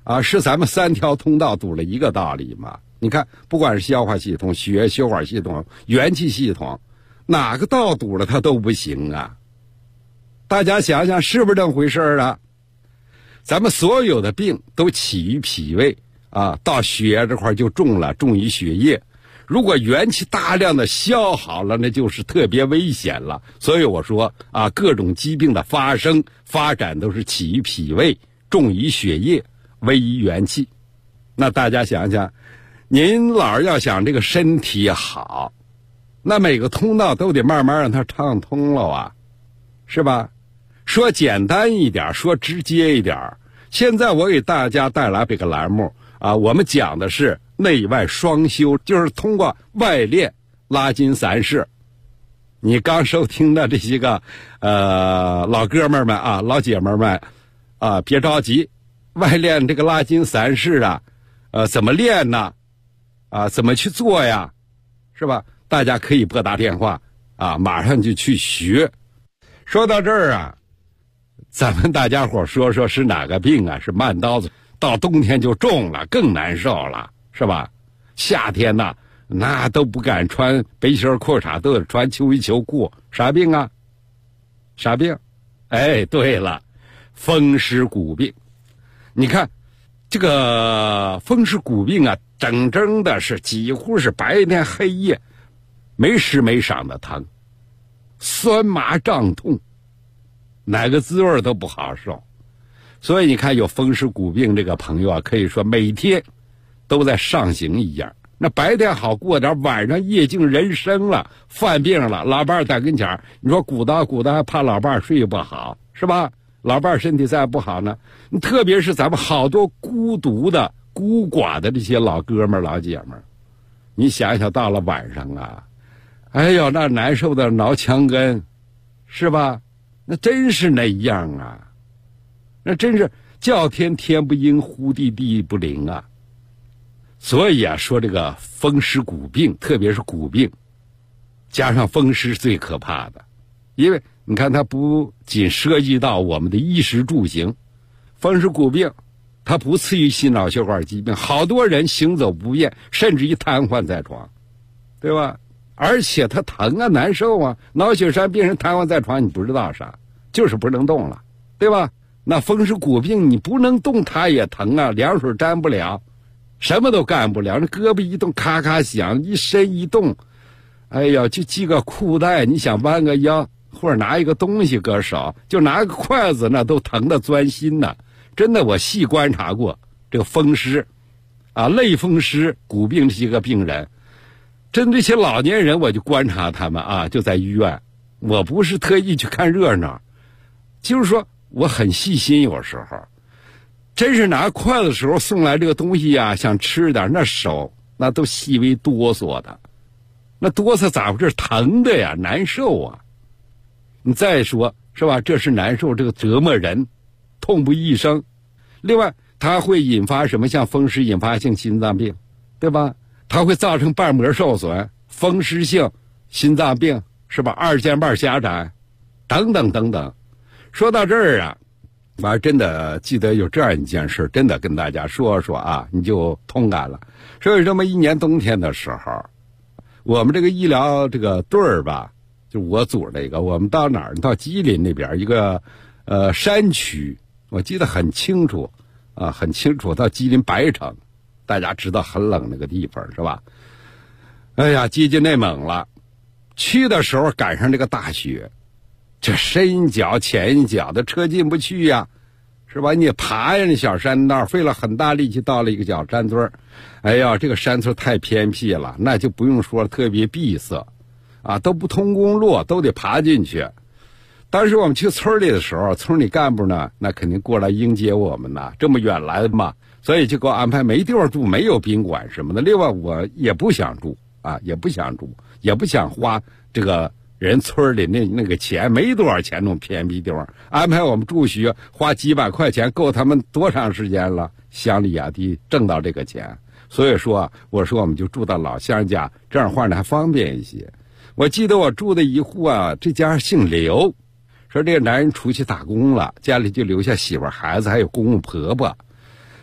啊，是咱们3条通道堵了一个道理吗？你看，不管是消化系统、血液管系统、元气系统，哪个道堵了它都不行啊。大家想想是不是这么回事啊？咱们所有的病都起于脾胃啊，到血液这块就重于血液。如果元气大量的消耗了，那就是特别危险了。所以我说啊，各种疾病的发展都是起于脾胃，重于血液，危于元气。那大家想想，您老要想这个身体好，那每个通道都得慢慢让它畅通了啊，是吧？说简单一点，说直接一点，现在我给大家带来这个栏目啊，我们讲的是内外双修，就是通过外练拉筋散势。你刚收听的这些个老哥们们啊，老姐们们啊，别着急，外练这个拉筋散势啊，怎么练呢？啊，怎么去做呀？是吧？大家可以拨打电话啊，马上就去学。说到这儿啊，咱们大家伙说说是哪个病啊？是慢刀子，到冬天就重了，更难受了，是吧？夏天呢，那都不敢穿背心裤衩，都得穿秋衣秋裤。啥病啊？啥病？哎，对了，风湿骨病。你看这个风湿骨病啊，整整的是几乎是白天黑夜没时没晌的疼，酸麻胀痛，哪个滋味都不好受。所以你看有风湿骨病这个朋友啊，可以说每天都在上行一样。那白天好过点，晚上夜静人生了，犯病了，老伴在跟前，你说鼓捣还怕老伴睡不好，是吧？老伴身体再不好呢，特别是咱们好多孤独的孤寡的这些老哥们老姐们，你想想到了晚上啊，哎呦，那难受的挠墙根，是吧？那真是那样啊，那真是叫天天不应，呼地地不灵啊。所以啊，说这个风湿骨病，特别是骨病，加上风湿最可怕的，因为你看它不仅涉及到我们的衣食住行，风湿骨病它不次于心脑血管疾病，好多人行走不便，甚至于瘫痪在床，对吧？而且它疼啊，难受啊，脑血栓病人瘫痪在床，你不知道啥，就是不能动了，对吧？那风湿骨病你不能动它也疼啊，凉水沾不了，什么都干不了，那胳膊一动咔咔响，一伸一动，哎呀，就系个裤带，你想弯个腰或者拿一个东西搁手，就拿个筷子，那都疼得钻心呢。真的，我细观察过这个风湿啊，类风湿骨病这些个病人，针对这些老年人，我就观察他们啊，就在医院，我不是特意去看热闹，就是说我很细心，有时候真是拿筷子的时候送来这个东西啊，想吃点，那手那都细微哆嗦的，那哆嗦咋回事？疼的呀，难受啊。你再说是吧，这是难受，这个折磨人，痛不欲生。另外它会引发什么？像风湿引发性心脏病，对吧？它会造成瓣膜受损，风湿性心脏病，是吧？二尖瓣狭窄等等等等。说到这儿啊，我还真的记得有这样一件事，真的跟大家说说啊，你就通感了。说有这么一年冬天的时候，我们这个医疗这个队儿吧，就我组这个，我们到哪儿？到吉林那边一个山区，我记得很清楚啊，很清楚。到吉林白城，大家知道很冷那个地方是吧？哎呀，接近内蒙了。去的时候赶上这个大雪，这深脚浅脚的车进不去呀，是吧？你爬呀，那小山道，费了很大力气到了一个小山村。哎呀，这个山村太偏僻了，那就不用说了，特别闭塞啊，都不通公路，都得爬进去。当时我们去村里的时候，村里干部呢，那肯定过来迎接我们呐，这么远来的嘛，所以就给我安排没地方住，没有宾馆什么的。另外我也不想住啊，也不想住，也不想花这个人村里那个钱，没多少钱，那种偏僻地方安排我们住学，花几百块钱够他们多长时间了？乡里啊地挣到这个钱，所以说我说我们就住到老乡家，这样话呢还方便一些。我记得我住的一户啊，这家姓刘，说这个男人出去打工了，家里就留下媳妇孩子还有公公婆婆，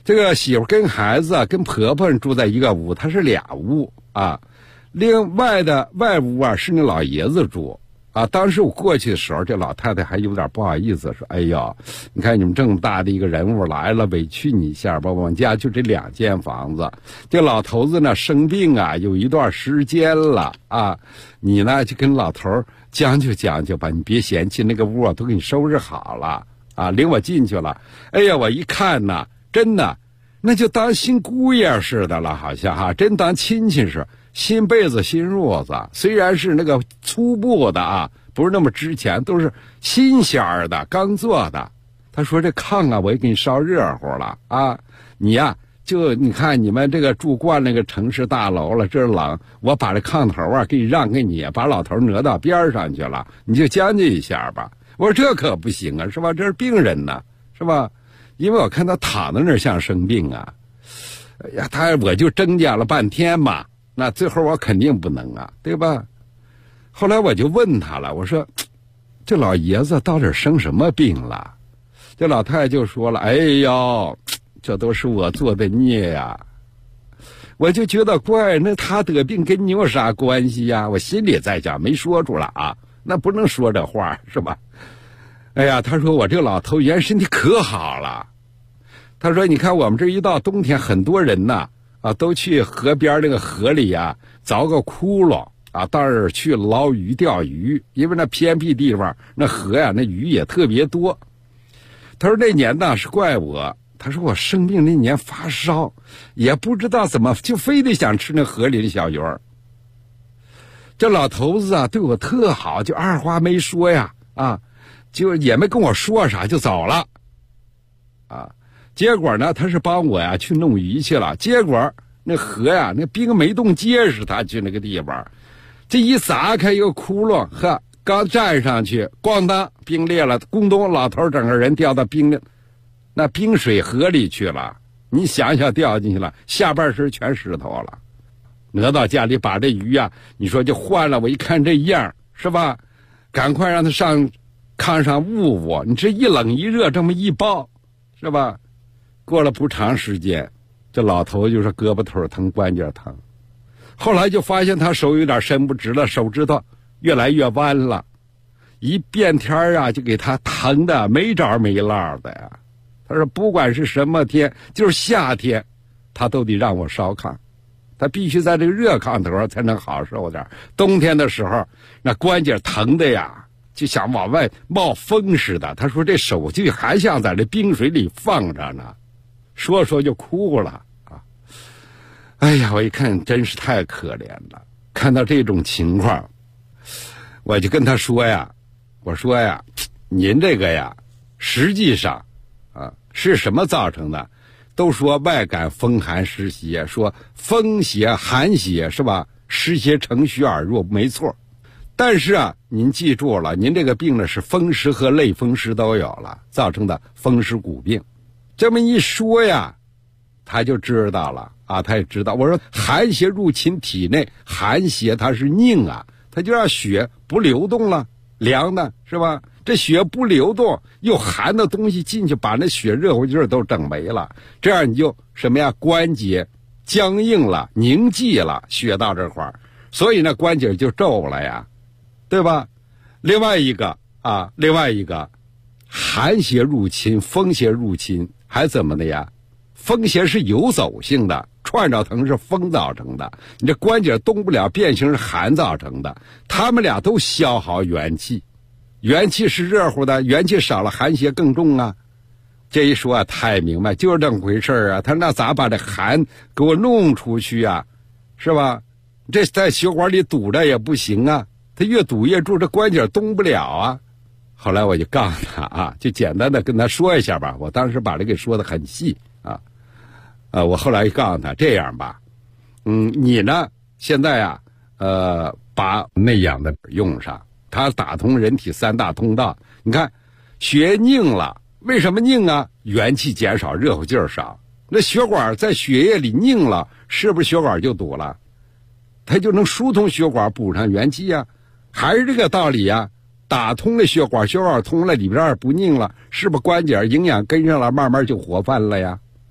这个媳妇跟孩子跟婆婆住在一个屋，她是俩屋啊。另外的外屋啊是那老爷子住啊。当时我过去的时候，这老太太还有点不好意思，说：“哎呀，你看你们这么大的一个人物来了，委屈你一下吧。我们家就这2间房子，这老头子呢生病啊，有一段时间了啊。你呢就跟老头将就将就吧，你别嫌弃，那个屋都给你收拾好了啊，领我进去了。哎呀，我一看呢，真的，那就当新姑爷似的了，好像哈，真当亲戚似的。”新被子新褥子，虽然是那个粗布的啊，不是那么值钱，都是新鲜儿的，刚做的。他说这炕啊，我也给你烧热乎了啊。你呀，就你看你们这个住惯那个城市大楼了，这冷，我把这炕头啊给你让给你，把老头挪到边上去了，你就将就一下吧。我说这可不行啊，是吧？这是病人呢，是吧？因为我看他躺在那儿像生病啊。哎呀，我就争讲了半天嘛。那最后我肯定不能啊，对吧？后来我就问他了，我说这老爷子到底生什么病了？这老太太就说了，哎呦，这都是我做的孽呀。我就觉得怪，那他得病跟你有啥关系呀？我心里在想，没说出来啊，那不能说这话是吧？哎呀，他说我这个老头原身体可好了。他说你看我们这一到冬天，很多人呐都去河边那个河里啊凿个窟窿啊，到那儿去捞鱼钓鱼，因为那偏僻地方那河呀那鱼也特别多。他说那年呢是怪我，他说我生病那年发烧，也不知道怎么就非得想吃那河里的小鱼儿。这老头子啊对我特好，就二话没说呀啊，就也没跟我说啥就走了啊。结果呢，他是帮我呀去弄鱼去了。结果那河呀，那冰没冻结实，他去那个地方，这一砸开一个窟窿，呵，刚站上去，咣当，冰裂了，咕咚，老头整个人掉到那冰水河里去了。你想想，掉进去了，下半身全湿透了。挪到家里把这鱼呀，你说就换了。我一看这样，是吧？赶快让他上炕上捂捂。你这一冷一热这么一抱，是吧？过了不长时间，这老头就说胳膊腿疼，关节疼。后来就发现他手有点伸不直了，手指头越来越弯了。一变天啊，就给他疼的没着没落的呀。他说不管是什么天，就是夏天，他都得让我烧炕，他必须在这个热炕头才能好受点。冬天的时候，那关节疼的呀，就想往外冒风似的。他说这手就还像在这冰水里放着呢。说就哭了啊！哎呀，我一看真是太可怜了。看到这种情况，我就跟他说呀，我说呀，您这个呀，实际上啊是什么造成的？都说外感风寒湿邪，说风邪寒邪是吧？湿邪乘虚而入，没错。但是啊，您记住了，您这个病呢是风湿和类风湿都有了，造成的风湿骨病。这么一说呀，他就知道了啊，他也知道。我说寒邪入侵体内，寒邪它是凝啊，它就让血不流动了，凉的是吧？这血不流动，又寒的东西进去，把那血热乎劲儿都整没了，这样你就什么呀？关节僵硬了，凝寂了，血到这块儿，所以呢关节就皱了呀，对吧？另外一个，寒邪入侵，风邪入侵。还怎么的呀？风邪是游走性的，串着疼是风造成的，你这关节动不了，变形是寒造成的。他们俩都消耗元气，元气是热乎的，元气少了，寒邪更重啊。这一说啊，太明白，就是这么回事啊。他那咋把这寒给我弄出去啊？是吧？这在血管里堵着也不行啊，他越堵越住，这关节动不了啊。后来我就告诉他啊，就简单的跟他说一下吧。我当时把这个说的很细啊，我后来就告诉他这样吧，你呢现在啊，把内养的用上，它打通人体3大通道。你看，血凝了，为什么凝啊？元气减少，热乎劲儿少。那血管在血液里凝了，是不是血管就堵了？它就能疏通血管，补上元气啊，还是这个道理呀。打通了血管，血管通了，里边不凝了，是不是关节营养跟上了，慢慢就活泛了呀？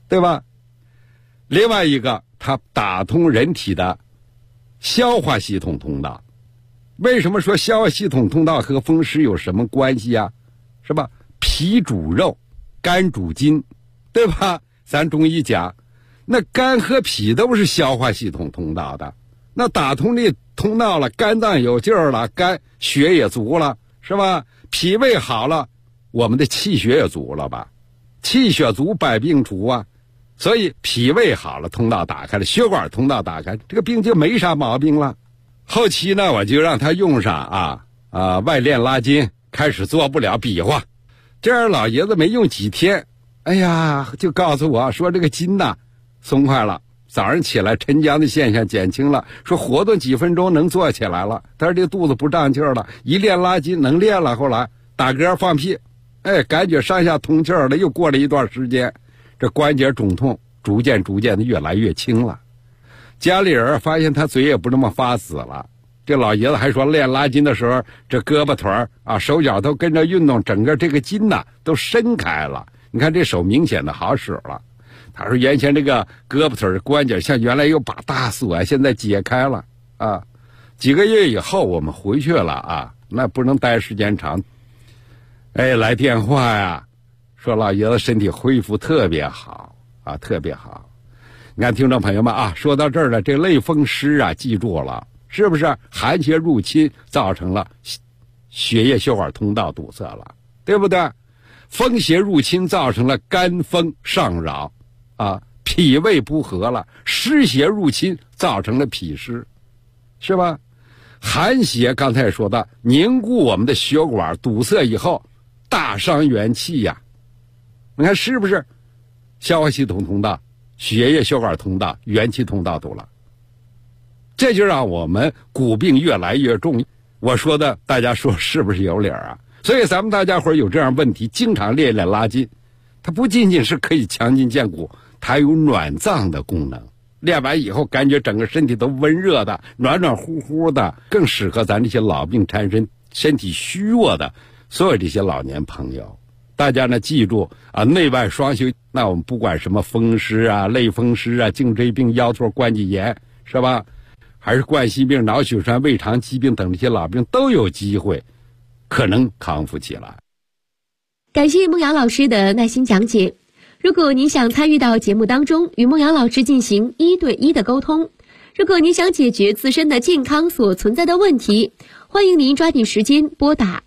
对吧？另外一个，它打通人体的消化系统通道。为什么说消化系统通道和风湿有什么关系啊？是吧？脾主肉，肝主筋，对吧？咱中医讲，那肝和脾都是消化系统通道的，那打通这通道了，肝脏有劲儿了，肝血也足了，是吧？脾胃好了，我们的气血也足了吧？气血足，百病除啊。所以脾胃好了，通道打开了，血管通道打开，这个病就没啥毛病了。后期呢，我就让他用上外链拉筋，开始做不了比划。这样老爷子没用几天，哎呀，就告诉我说这个筋呐松快了，早上起来沉僵的现象减轻了，说活动几分钟能坐起来了，但是这肚子不胀气儿了，一练拉筋能练了。后来打嗝放屁，感觉上下通气儿了。又过了一段时间，这关节肿痛逐渐的越来越轻了。家里人发现他嘴也不那么发紫了。这老爷子还说练拉筋的时候，这胳膊腿手脚都跟着运动，整个这个筋呐都伸开了。你看这手明显的好使了。他说原先这个胳膊腿关节像原来有把大锁现在解开了啊。几个月以后我们回去了啊，那不能待时间长。来电话呀，说老爷子身体恢复特别好啊，特别好。你看听众朋友们啊，说到这儿了，这类风湿啊，记住了，是不是寒邪入侵造成了血液血管通道堵塞了，对不对？风邪入侵造成了肝风上扰啊，脾胃不和了，湿邪入侵造成了脾湿，是吧？寒邪刚才也说到，凝固我们的血管，堵塞以后大伤元气呀。你看是不是消化系统通道、血液血管通道、元气通道堵了？这就让我们骨病越来越重。我说的大家说是不是有理啊？所以咱们大家伙有这样问题，经常练练拉筋，它不仅仅是可以强筋健骨，它有暖脏的功能。练完以后感觉整个身体都温热的，暖暖乎乎的，更适合咱这些老病缠身、身体虚弱的所有这些老年朋友。大家呢记住啊，内外双修。那我们不管什么风湿啊、类风湿啊、颈椎病、腰托关节炎，是吧？还是冠心病、脑血栓、胃肠疾病等这些老病，都有机会可能康复起来。 感谢孟瑶老师的耐心讲解。如果您想参与到节目当中，与孟瑶老师进行1对1的沟通，如果您想解决自身的健康所存在的问题，欢迎您抓紧时间拨打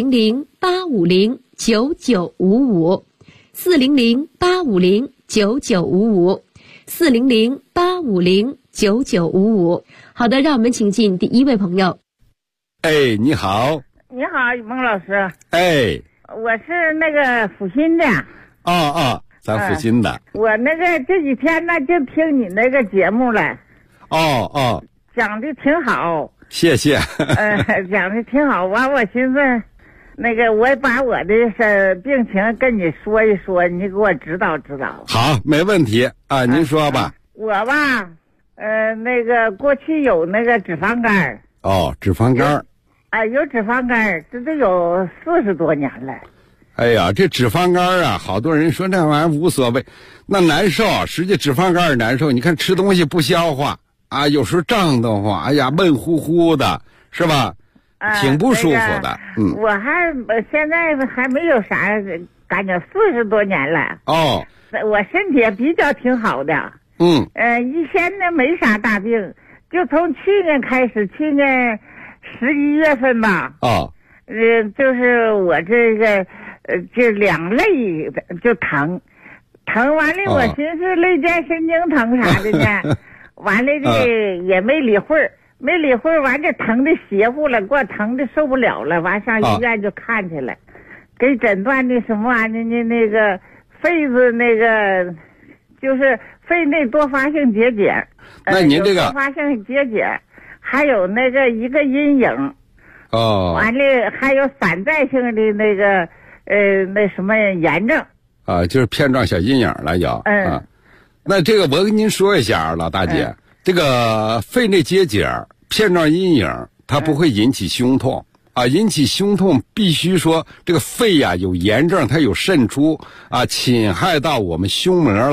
400-850-9955 400-850-9955 400-850-9955。好的，让我们请进第一位朋友。 你好。 你好，孟老师。我是那个阜新的。 咱阜新的。 我那个这几天呢，就听你那个节目了。讲的挺好。 谢谢。 讲的挺好。完，我寻思，那个我把我的病情跟你说一说，你给我指导指导。 好，没问题啊，您说吧。 我吧，那个过去有那个脂肪肝。 脂肪肝。 有脂肪肝，这都有40多年了。 哎呀，这脂肪肝啊，好多人说那玩意儿无所谓，那难受。实际脂肪肝也难受，你看吃东西不消化啊，有时候胀得慌，哎呀，闷乎乎的，是吧？挺不舒服的。 我现在还没有啥感觉，40多年了。我身体也比较挺好的。以前呢没啥大病，就从去年开始，去年11月份吧。就是我这个这两肋就疼完了，我寻思肋间神经疼啥的呢，完了这也没理会完这疼的邪乎了，给我疼的受不了了，完上医院就看去了，给诊断的什么玩意儿呢？那个肺子那个就是肺内多发性结节。 那您这个多发性结节，还有那个一个阴影。完了还有散在性的那个那什么炎症就是片状小阴影了有。那这个我跟您说一下，老大姐，这个肺内结节、片状阴影，它不会引起胸痛引起胸痛必须说这个肺呀有炎症，它有渗出侵害到我们胸膜了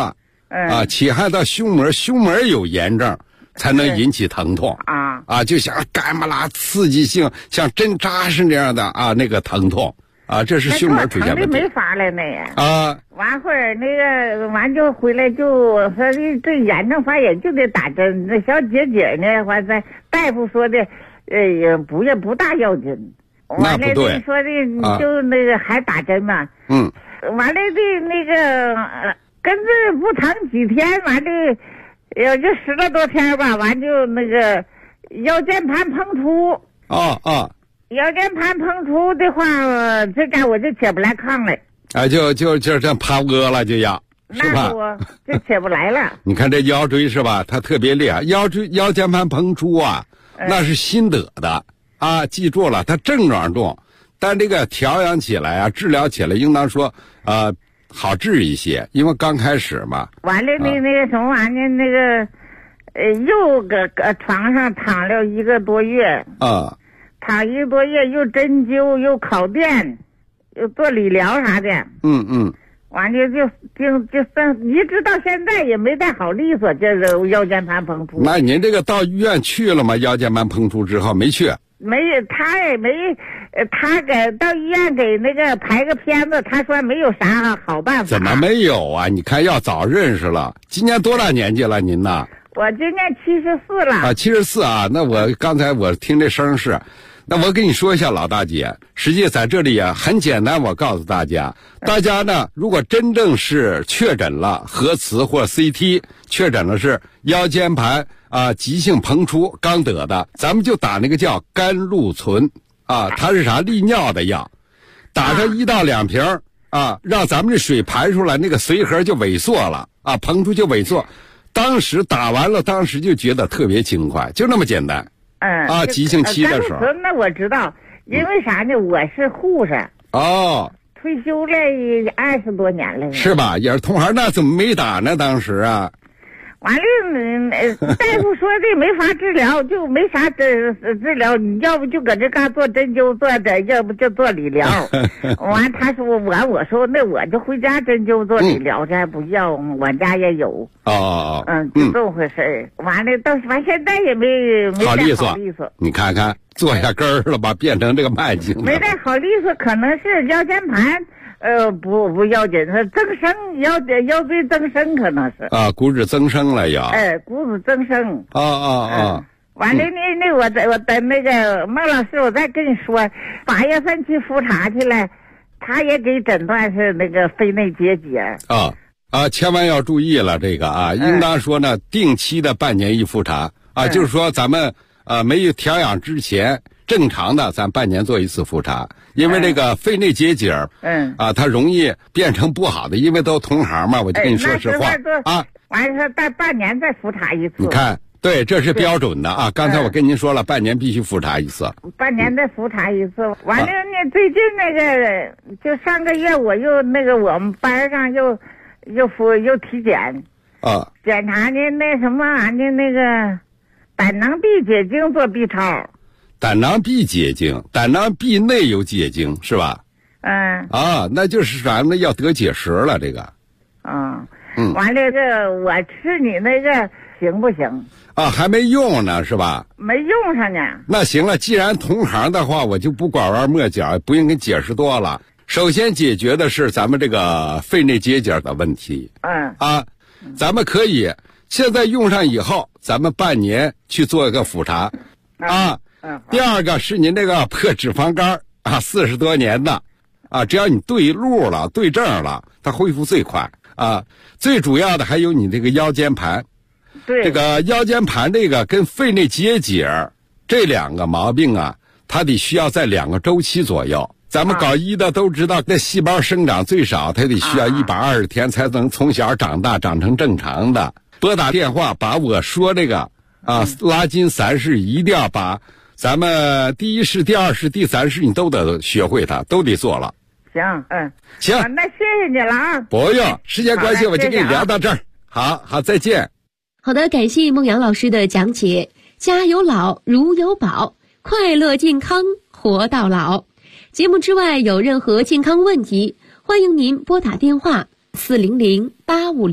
侵害到胸膜，胸膜有炎症才能引起疼痛就像干巴拉刺激性像针扎是那样的那个疼痛这是胸膜出现问题。 没法了那完会儿那个完就回来就说这炎症发炎就得打针，那小姐姐呢还在大夫说的也不大要紧。 那不对， 说的就那个还打针嘛。完了的那个跟着不疼几天，完了也就10来多天吧，完就那个腰间盘膨出。腰间盘膨出的话，这家我就起不来炕了。 就这趴窝了就要，是吧？ 那就起不来了。 你看这腰椎是吧？它特别厉害，腰间盘膨出那是新得的记住了，它症状重，但这个调养起来治疗起来应当说好治一些，因为刚开始嘛。 完了那个什么玩意儿，那个又搁床上躺了1个多月躺1个多月，又针灸又烤电又做理疗啥的。完了就一直到现在也没太好利索，这个腰间盘膨出。 那您这个到医院去了吗？腰间盘膨出之后没去？ 没，他也没，他到医院给那个拍个片子，他说没有啥好办法。 怎么没有啊？你看要早认识了。今年多大年纪了您呢？ 我今年74了。 74那我刚才我听这声是，那我跟你说一下老大姐，实际在这里很简单，我告诉大家呢，如果真正是确诊了核磁或 CT 确诊了是腰间盘急性膨出刚得的，咱们就打那个叫甘露醇它是啥利尿的药，打上1到2瓶让咱们这水排出来，那个髓核就萎缩了膨出就萎缩。当时打完了，当时就觉得特别轻快，就那么简单。急性期的时候。 那我知道，因为啥呢？我是护士。退休了20多年了。 是吧？也是同行，那怎么没打呢？当时完了，大夫说这没法治疗，就没啥治疗，你要不就搁这嘎做针灸做的，要不就做理疗。完他说我说那我就回家针灸做理疗去，还不要，我家也有。就这么回事儿。完了完现在也没好利索。你看看做下根儿了吧，变成这个慢性了。 没太好利索，可能是腰间盘。不要紧，是增生，腰椎增生可能是骨质增生了要。 骨质增生。完了我等那个孟老师，我再跟你说，8月份去复查去了，他也给诊断是那个肺内结节。 千万要注意了，这个应当说呢，定期的半年一复查就是说咱们没有调养之前。正常的，咱半年做一次复查，因为这个肺内结节它容易变成不好的，因为都同行嘛，我就跟你说实话完了，半年再复查一次。 你看，对，这是标准的刚才我跟您说了，半年必须复查一次。 半年再复查一次。完了呢，最近那个就上个月我又那个我们班上又体检检查呢那什么玩意那个胆囊壁结晶做 B 超。 胆囊壁结晶，胆囊壁内有结晶是吧？那就是咱们要得结石了这个。 完了我吃你那个行不行？ 还没用呢是吧？ 没用上呢。 那行了，既然同行的话，我就不拐弯抹角，不用跟解释多了。首先解决的是咱们这个肺内结节的问题。咱们可以现在用上以后，咱们半年去做一个复查第二个是您这个破脂肪肝40多年的只要你对路了对症了，它恢复最快最主要的还有你这个腰间盘。对，这个腰间盘这个跟肺内结节这2个毛病它得需要在2个周期左右。咱们搞医的都知道，那细胞生长最少它得需要120天才能从小长大长成正常的。拨打电话把我说这个拉筋3式一定要把咱们第1式、第2式、第3式你都得学会它，都得做了。 行， 行， 那谢谢你了不用，时间关系我就跟你聊到这儿。好，再见。 好的，感谢孟阳老师的讲解。家有老，如有宝，快乐健康活到老。节目之外有任何健康问题，欢迎您拨打电话400-850-888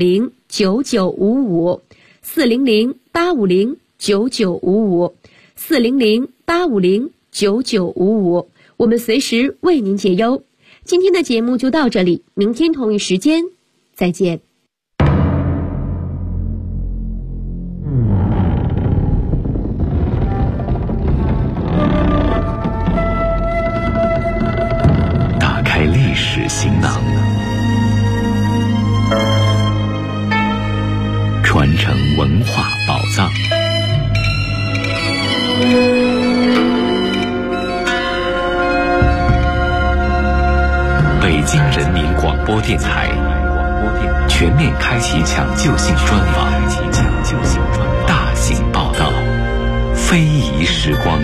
，400-850-9955，400-850-9955，我们随时为您解忧。今天的节目就到这里，明天同一时间再见。 打开历史行囊，传承文化宝藏。北京人民广播电台全面开启抢救性专访，大型报道，非遗时光。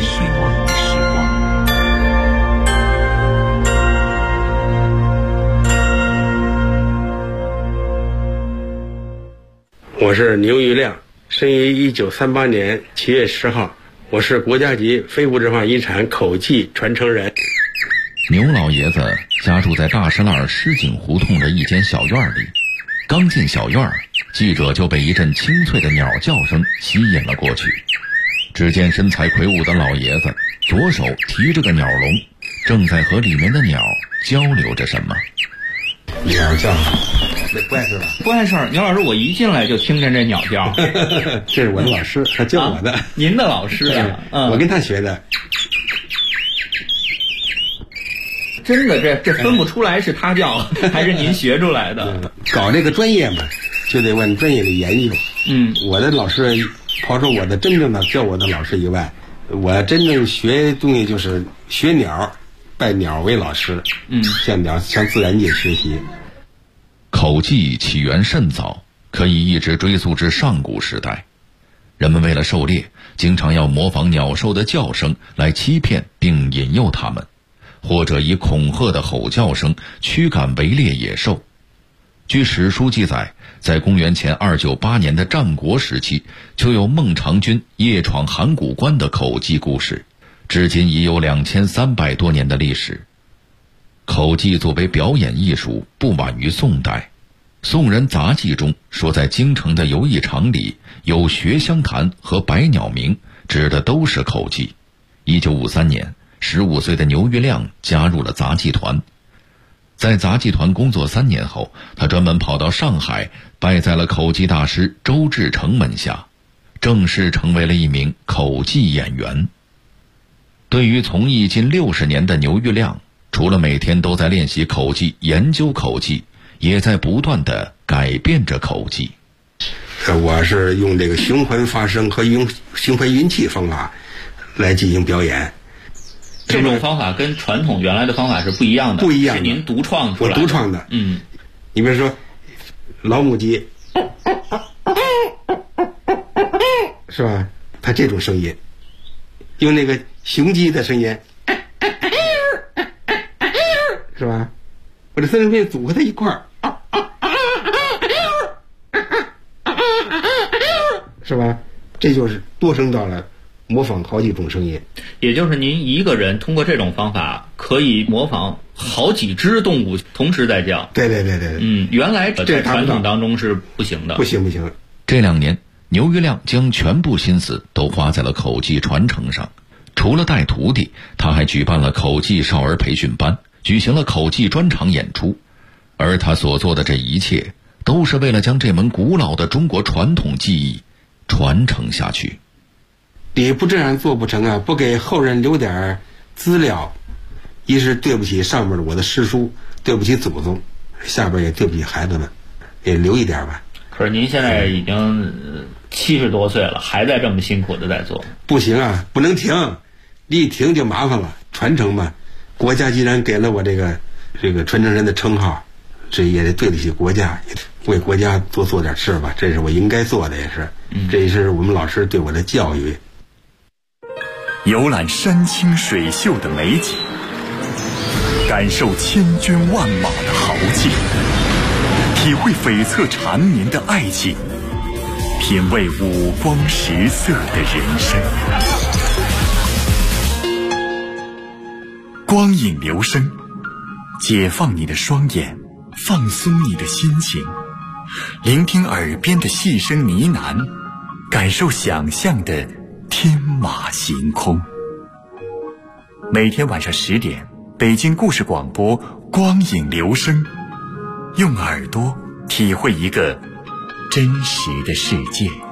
我是牛玉亮，生于1938年7月10号，我是国家级非物质文化遗产口技传承人。 牛老爷子家住在大石栏石井胡同的一间小院里，刚进小院，记者就被一阵清脆的鸟叫声吸引了过去。只见身材魁梧的老爷子左手提着个鸟笼，正在和里面的鸟交流着什么。 鸟叫，不碍事吧？ 不碍事。牛老师，我一进来就听见这鸟叫。 这是我的老师，他教我的。 您的老师啊？ 我跟他学的。 真的，这分不出来是他教还是您学出来的。 搞这个专业嘛，就得问专业的研究。我的老师，抛出我的真正的教我的老师以外，我真正学东西就是学鸟，拜鸟为老师。向自然界学习。 口技起源甚早，可以一直追溯至上古时代。人们为了狩猎，经常要模仿鸟兽的叫声来欺骗并引诱它们，或者以恐吓的吼叫声驱赶围猎野兽。据史书记载，在公元前298年的战国时期，就有孟尝君夜闯函谷关的口技故事，至今已有2300多年的历史。口技作为表演艺术，不晚于宋代。宋人杂记中说，在京城的游艺场里有学香坛和百鸟鸣，指的都是口技。1953年，15岁的牛玉亮加入了杂技团。在杂技团工作3年后，他专门跑到上海，拜在了口技大师周志成门下，正式成为了一名口技演员。对于从艺近60年的牛玉亮，除了每天都在练习口技、研究口技，也在不断地改变着口技。 我是用这个循环发声和用循环运气方法来进行表演。 这种方法跟传统原来的方法是不一样的， 不一样的， 是您独创出来的。 我独创的。你比如说老母鸡，是吧？它这种声音，用那个雄鸡的声音，是吧？我这3声片组合在一块儿，是吧？这就是多声道了，模仿好几种声音。 也就是您一个人通过这种方法可以模仿好几只动物同时在叫。 对。 原来在传统当中是不行的。 不行。 这2年，牛玉亮将全部心思都花在了口技传承上。除了带徒弟，他还举办了口技少儿培训班，举行了口技专场演出。而他所做的这一切，都是为了将这门古老的中国传统技艺传承下去。 你不这样做不成啊！不给后人留点资料，一是对不起上面我的师叔，对不起祖宗，下边也对不起孩子们，也留一点吧。 可是您现在已经70多岁了，还在这么辛苦的在做。 不行啊，不能停，你一停就麻烦了。传承嘛，国家既然给了我这个传承人的称号，这也得对得起国家，为国家多做点事吧，这是我应该做的，也是，这也是我们老师对我的教育。 游览山清水秀的美景，感受千军万马的豪劲，体会悱恻缠绵的爱情，品味五光十色的人生。光影留声，解放你的双眼，放松你的心情， 聆听耳边的细声呢喃，感受想象的天马行空。每天晚上10点，北京故事广播光影留声，用耳朵体会一个真实的世界。